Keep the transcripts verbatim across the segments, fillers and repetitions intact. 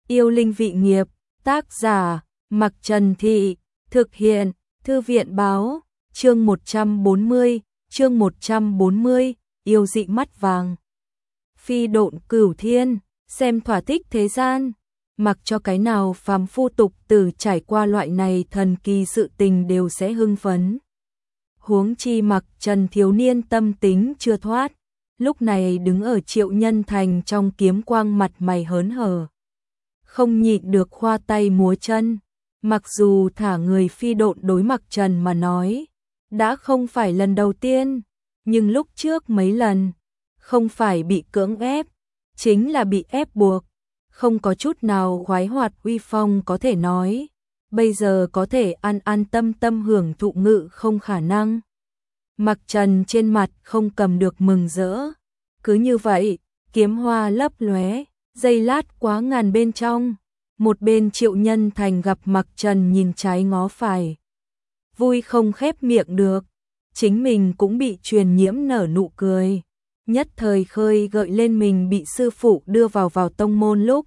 Yêu linh vị nghiệp, tác giả, Mặc Trần Thị, thực hiện, Thư viện báo, chương một trăm bốn mươi, chương một trăm bốn mươi, yêu dị mắt vàng. Phi độn cửu thiên, xem thỏa thích thế gian, mặc cho cái nào phàm phu tục tử trải qua loại này thần kỳ sự tình đều sẽ hưng phấn. Huống chi Mặc Trần thiếu niên tâm tính chưa thoát, lúc này đứng ở Triệu Nhân Thành trong kiếm quang mặt mày hớn hở. Không nhịn được khoa tay múa chân, mặc dù thả người phi độn đối Mặc Trần mà nói, đã không phải lần đầu tiên, nhưng lúc trước mấy lần, không phải bị cưỡng ép, chính là bị ép buộc, không có chút nào khoái hoạt uy phong có thể nói, bây giờ có thể an an tâm tâm hưởng thụ ngự không khả năng. Mặc Trần trên mặt không cầm được mừng rỡ, cứ như vậy, kiếm hoa lấp lóe, giây lát quá ngàn bên trong, một bên Triệu Nhân Thành gặp Mặc Trần nhìn trái ngó phải, vui không khép miệng được, chính mình cũng bị truyền nhiễm nở nụ cười, nhất thời khơi gợi lên mình bị sư phụ đưa vào vào tông môn lúc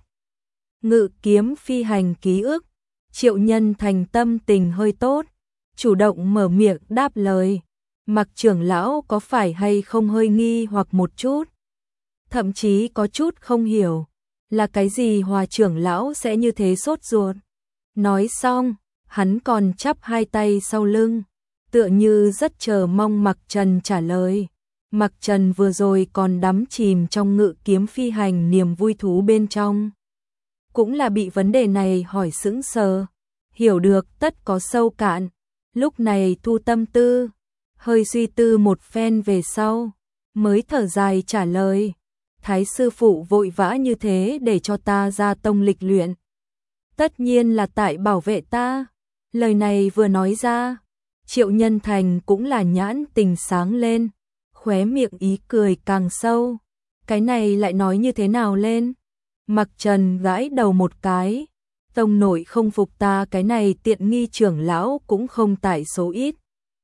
ngự kiếm phi hành ký ức. Triệu Nhân Thành tâm tình hơi tốt, chủ động mở miệng đáp lời, Mặc trưởng lão có phải hay không hơi nghi hoặc một chút, thậm chí có chút không hiểu, là cái gì Hòa trưởng lão sẽ như thế sốt ruột. Nói xong, hắn còn chắp hai tay sau lưng, tựa như rất chờ mong Mặc Trần trả lời. Mặc Trần vừa rồi còn đắm chìm trong ngự kiếm phi hành niềm vui thú bên trong, cũng là bị vấn đề này hỏi sững sờ, hiểu được tất có sâu cạn, lúc này thu tâm tư, hơi suy tư một phen về sau, mới thở dài trả lời, Thái sư phụ vội vã như thế để cho ta ra tông lịch luyện, tất nhiên là tại bảo vệ ta. Lời này vừa nói ra, Triệu Nhân Thành cũng là nhãn tình sáng lên, khóe miệng ý cười càng sâu, cái này lại nói như thế nào lên? Mặc Trần gãi đầu một cái, tông nội không phục ta cái này tiện nghi trưởng lão cũng không tại số ít.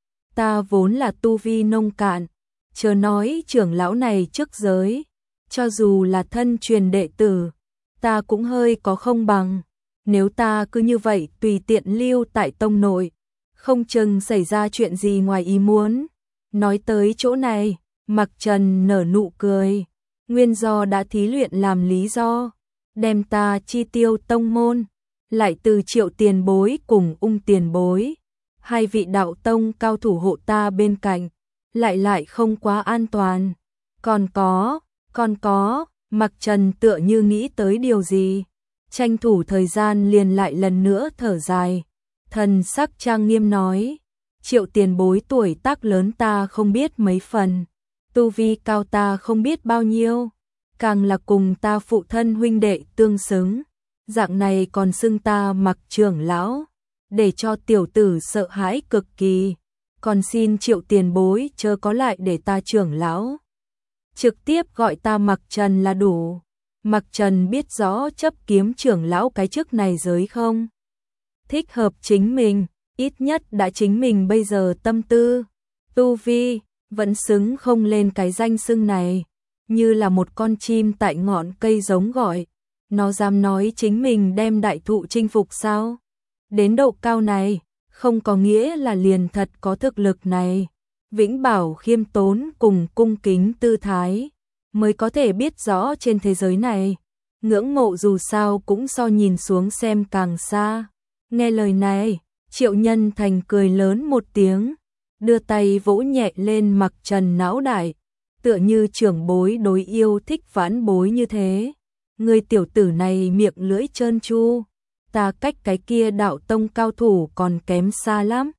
Ta vốn là tu vi nông cạn, chớ nói trưởng lão này trước giới, cho dù là thân truyền đệ tử, ta cũng hơi có không bằng. Nếu ta cứ như vậy tùy tiện lưu tại tông nội, không chừng xảy ra chuyện gì ngoài ý muốn. Nói tới chỗ này, Mặc Trần nở nụ cười, nguyên do đã thí luyện làm lý do, đem ta chi tiêu tông môn, lại từ Triệu tiền bối cùng Ung tiền bối, hai vị đạo tông cao thủ hộ ta bên cạnh, lại lại không quá an toàn. Còn có, còn có, Mặc Trần tựa như nghĩ tới điều gì, tranh thủ thời gian liền lại lần nữa thở dài, thần sắc trang nghiêm nói, Triệu tiền bối tuổi tác lớn ta không biết mấy phần, tu vi cao ta không biết bao nhiêu, càng là cùng ta phụ thân huynh đệ tương xứng, dạng này còn xưng ta Mặc trưởng lão, để cho tiểu tử sợ hãi cực kỳ, còn xin Triệu tiền bối chớ có lại để ta trưởng lão, trực tiếp gọi ta Mặc Trần là đủ. Mặc Trần biết rõ chấp kiếm trưởng lão cái chức này giới không thích hợp chính mình, ít nhất đã chính mình bây giờ tâm tư, tu vi, vẫn xứng không lên cái danh xưng này, như là một con chim tại ngọn cây giống gọi, nó dám nói chính mình đem đại thụ chinh phục sao? Đến độ cao này, không có nghĩa là liền thật có thực lực này, vĩnh bảo khiêm tốn cùng cung kính tư thái, mới có thể biết rõ trên thế giới này, ngưỡng mộ dù sao cũng so nhìn xuống xem càng xa. Nghe lời này, Triệu Nhân Thành cười lớn một tiếng, đưa tay vỗ nhẹ lên Mặc Trần não đại, tựa như trưởng bối đối yêu thích vãn bối như thế. Người tiểu tử này miệng lưỡi trơn tru, ta cách cái kia đạo tông cao thủ còn kém xa lắm.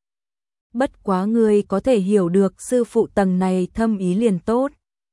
Bất quá ngươi có thể hiểu được sư phụ tầng này thâm ý liền tốt.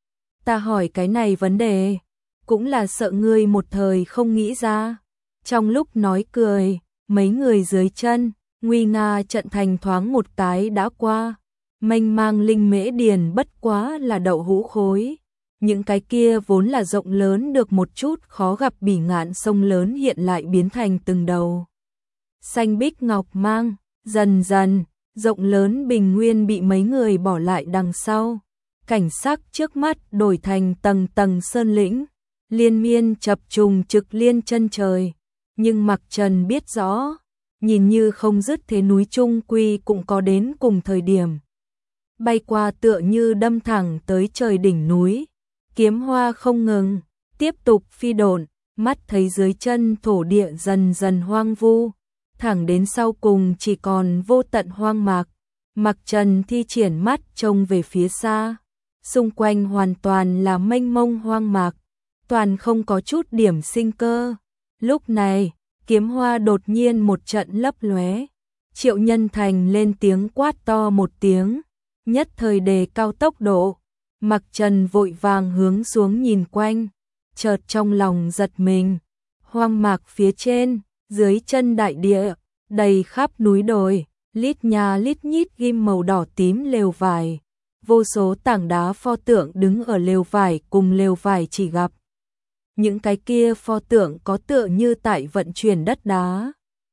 Ta hỏi cái này vấn đề, cũng là sợ ngươi một thời không nghĩ ra. Trong lúc nói cười, mấy người dưới chân, nguy nga trận thành thoáng một cái đã qua, mênh mang linh mễ điền bất quá là đậu hũ khối. Những cái kia vốn là rộng lớn được một chút khó gặp bỉ ngạn sông lớn hiện lại biến thành từng đầu. Xanh bích ngọc mang, dần dần, rộng lớn bình nguyên bị mấy người bỏ lại đằng sau. Cảnh sắc trước mắt đổi thành tầng tầng sơn lĩnh, liên miên chập trùng trực liên chân trời, Nhưng Mặc Trần biết rõ, nhìn như không dứt thế núi chung quy cũng có đến cùng thời điểm. Bay qua tựa như đâm thẳng tới trời đỉnh núi, kiếm hoa không ngừng, tiếp tục phi độn, mắt thấy dưới chân thổ địa dần dần hoang vu, thẳng đến sau cùng chỉ còn vô tận hoang mạc. Mặc Trần thi triển mắt trông về phía xa, xung quanh hoàn toàn là mênh mông hoang mạc, toàn không có chút điểm sinh cơ. Lúc này, kiếm hoa đột nhiên một trận lấp lóe, Triệu Nhân Thành lên tiếng quát to một tiếng, nhất thời đề cao tốc độ. Mặc Trần vội vàng hướng xuống nhìn quanh, chợt trong lòng giật mình, hoang mạc phía trên, dưới chân đại địa, đầy khắp núi đồi, lít nhà lít nhít ghim màu đỏ tím lều vải, vô số tảng đá pho tượng đứng ở lều vải cùng lều vải chỉ gặp. Những cái kia pho tượng có tựa như tại vận chuyển đất đá,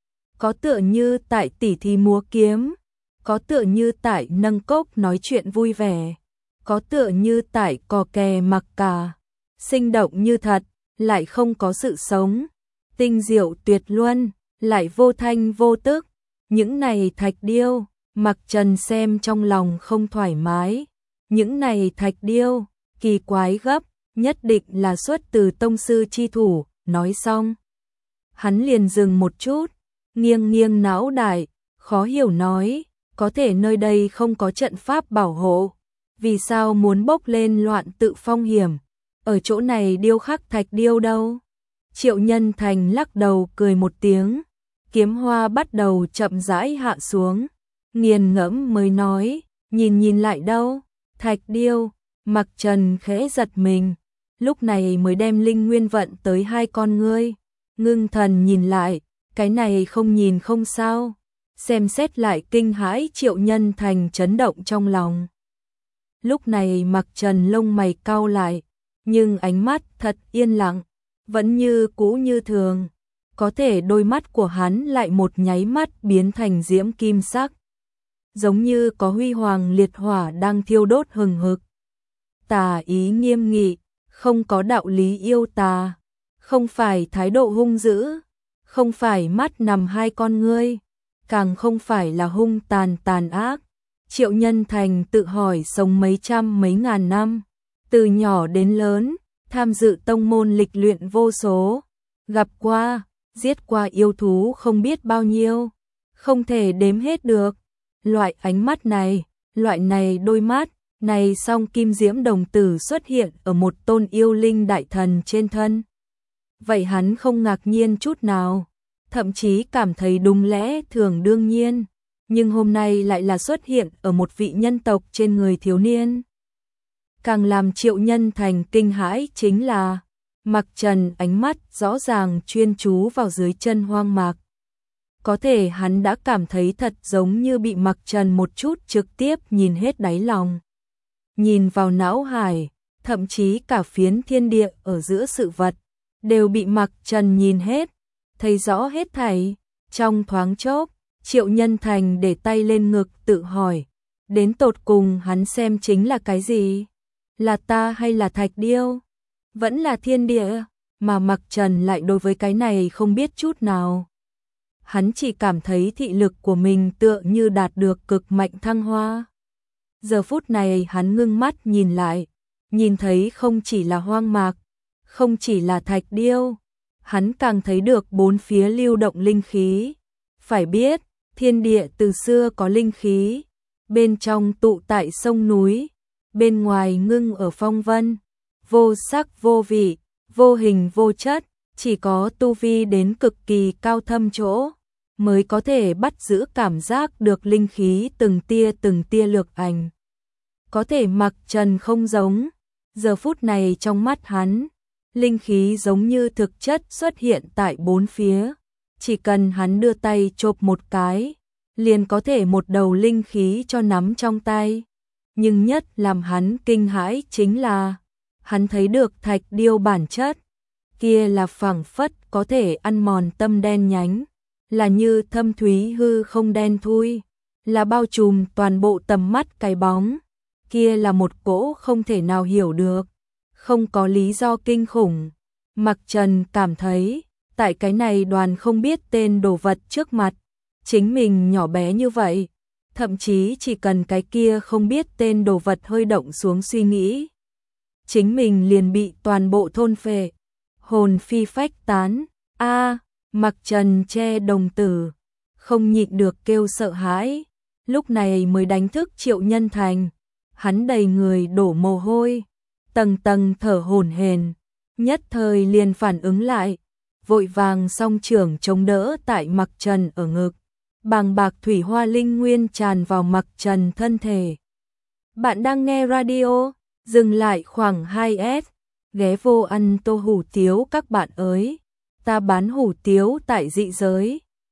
có tựa như tại tỉ thí múa kiếm, có tựa như tại nâng cốc nói chuyện vui vẻ, có tựa như tại cò kè mặc cả, sinh động như thật, lại không có sự sống, tinh diệu tuyệt luân, lại vô thanh vô tức. Những này thạch điêu, Mặc Trần xem trong lòng không thoải mái, những này thạch điêu, kỳ quái gấp, nhất định là xuất từ tông sư chi thủ. Nói xong, hắn liền dừng một chút, nghiêng nghiêng não đại, khó hiểu nói, có thể nơi đây không có trận pháp bảo hộ, vì sao muốn bốc lên loạn tự phong hiểm, ở chỗ này điêu khắc thạch điêu đâu? Triệu Nhân Thành lắc đầu cười một tiếng, kiếm hoa bắt đầu chậm rãi hạ xuống, nghiền ngẫm mới nói, nhìn nhìn lại đâu, thạch điêu. Mặc Trần khẽ giật mình, lúc này mới đem linh nguyên vận tới hai con ngươi, ngưng thần nhìn lại, cái này không nhìn không sao, xem xét lại kinh hãi. Triệu Nhân Thành chấn động trong lòng. Lúc này Mặc Trần lông mày cau lại, nhưng ánh mắt thật yên lặng, vẫn như cũ như thường, có thể đôi mắt của hắn lại một nháy mắt biến thành diễm kim sắc, giống như có huy hoàng liệt hỏa đang thiêu đốt hừng hực. Tà ý nghiêm nghị, không có đạo lý yêu tà, không phải thái độ hung dữ, không phải mắt nằm hai con ngươi, càng không phải là hung tàn tàn ác. Triệu Nhân Thành tự hỏi sống mấy trăm mấy ngàn năm, từ nhỏ đến lớn, tham dự tông môn lịch luyện vô số, gặp qua, giết qua yêu thú không biết bao nhiêu, không thể đếm hết được. Loại ánh mắt này, loại này đôi mắt, này song kim diễm đồng tử xuất hiện ở một tôn yêu linh đại thần trên thân. Vậy hắn không ngạc nhiên chút nào, thậm chí cảm thấy đúng lẽ thường đương nhiên, nhưng hôm nay lại là xuất hiện ở một vị nhân tộc trên người thiếu niên. Càng làm Triệu Nhân Thành kinh hãi chính là, Mặc Trần ánh mắt rõ ràng chuyên chú vào dưới chân hoang mạc. Có thể hắn đã cảm thấy thật giống như bị Mặc Trần một chút trực tiếp nhìn hết đáy lòng. Nhìn vào não hải, thậm chí cả phiến thiên địa ở giữa sự vật, đều bị Mặc Trần nhìn hết, thấy rõ hết thảy. Trong thoáng chốc, Triệu Nhân Thành để tay lên ngực tự hỏi, đến tột cùng hắn xem chính là cái gì? Là ta hay là thạch điêu? Vẫn là thiên địa, mà Mặc Trần lại đối với cái này không biết chút nào. Hắn chỉ cảm thấy thị lực của mình tựa như đạt được cực mạnh thăng hoa. Giờ phút này hắn ngưng mắt nhìn lại, nhìn thấy không chỉ là hoang mạc, không chỉ là thạch điêu, hắn càng thấy được bốn phía lưu động linh khí. Phải biết, thiên địa từ xưa có linh khí, bên trong tụ tại sông núi, bên ngoài ngưng ở phong vân, vô sắc vô vị, vô hình vô chất, chỉ có tu vi đến cực kỳ cao thâm chỗ, mới có thể bắt giữ cảm giác được linh khí từng tia từng tia lược ảnh. Có thể Mặc Trần không giống, giờ phút này trong mắt hắn, linh khí giống như thực chất xuất hiện tại bốn phía, chỉ cần hắn đưa tay chộp một cái, liền có thể một đầu linh khí cho nắm trong tay. Nhưng nhất làm hắn kinh hãi chính là, hắn thấy được thạch điêu bản chất, kia là phảng phất có thể ăn mòn tâm đen nhánh, là như thâm thúy hư không đen thui, là bao trùm toàn bộ tầm mắt cái bóng, kia là một cỗ không thể nào hiểu được, không có lý do kinh khủng. Mặc Trần cảm thấy, tại cái này đoàn không biết tên đồ vật trước mặt, chính mình nhỏ bé như vậy, thậm chí chỉ cần cái kia không biết tên đồ vật hơi động xuống suy nghĩ, chính mình liền bị toàn bộ thôn phệ, hồn phi phách tán. A, Mặc Trần che đồng tử, không nhịn được kêu sợ hãi, lúc này mới đánh thức Triệu Nhân Thành, hắn đầy người đổ mồ hôi, tầng tầng thở hổn hển, nhất thời liền phản ứng lại, vội vàng song trưởng chống đỡ tại Mặc Trần ở ngực, bàng bạc thủy hoa linh nguyên tràn vào Mặc Trần thân thể. Bạn đang nghe radio, dừng lại khoảng hai S, ghé vô ăn tô hủ tiếu các bạn ơi, ta bán hủ tiếu tại dị giới,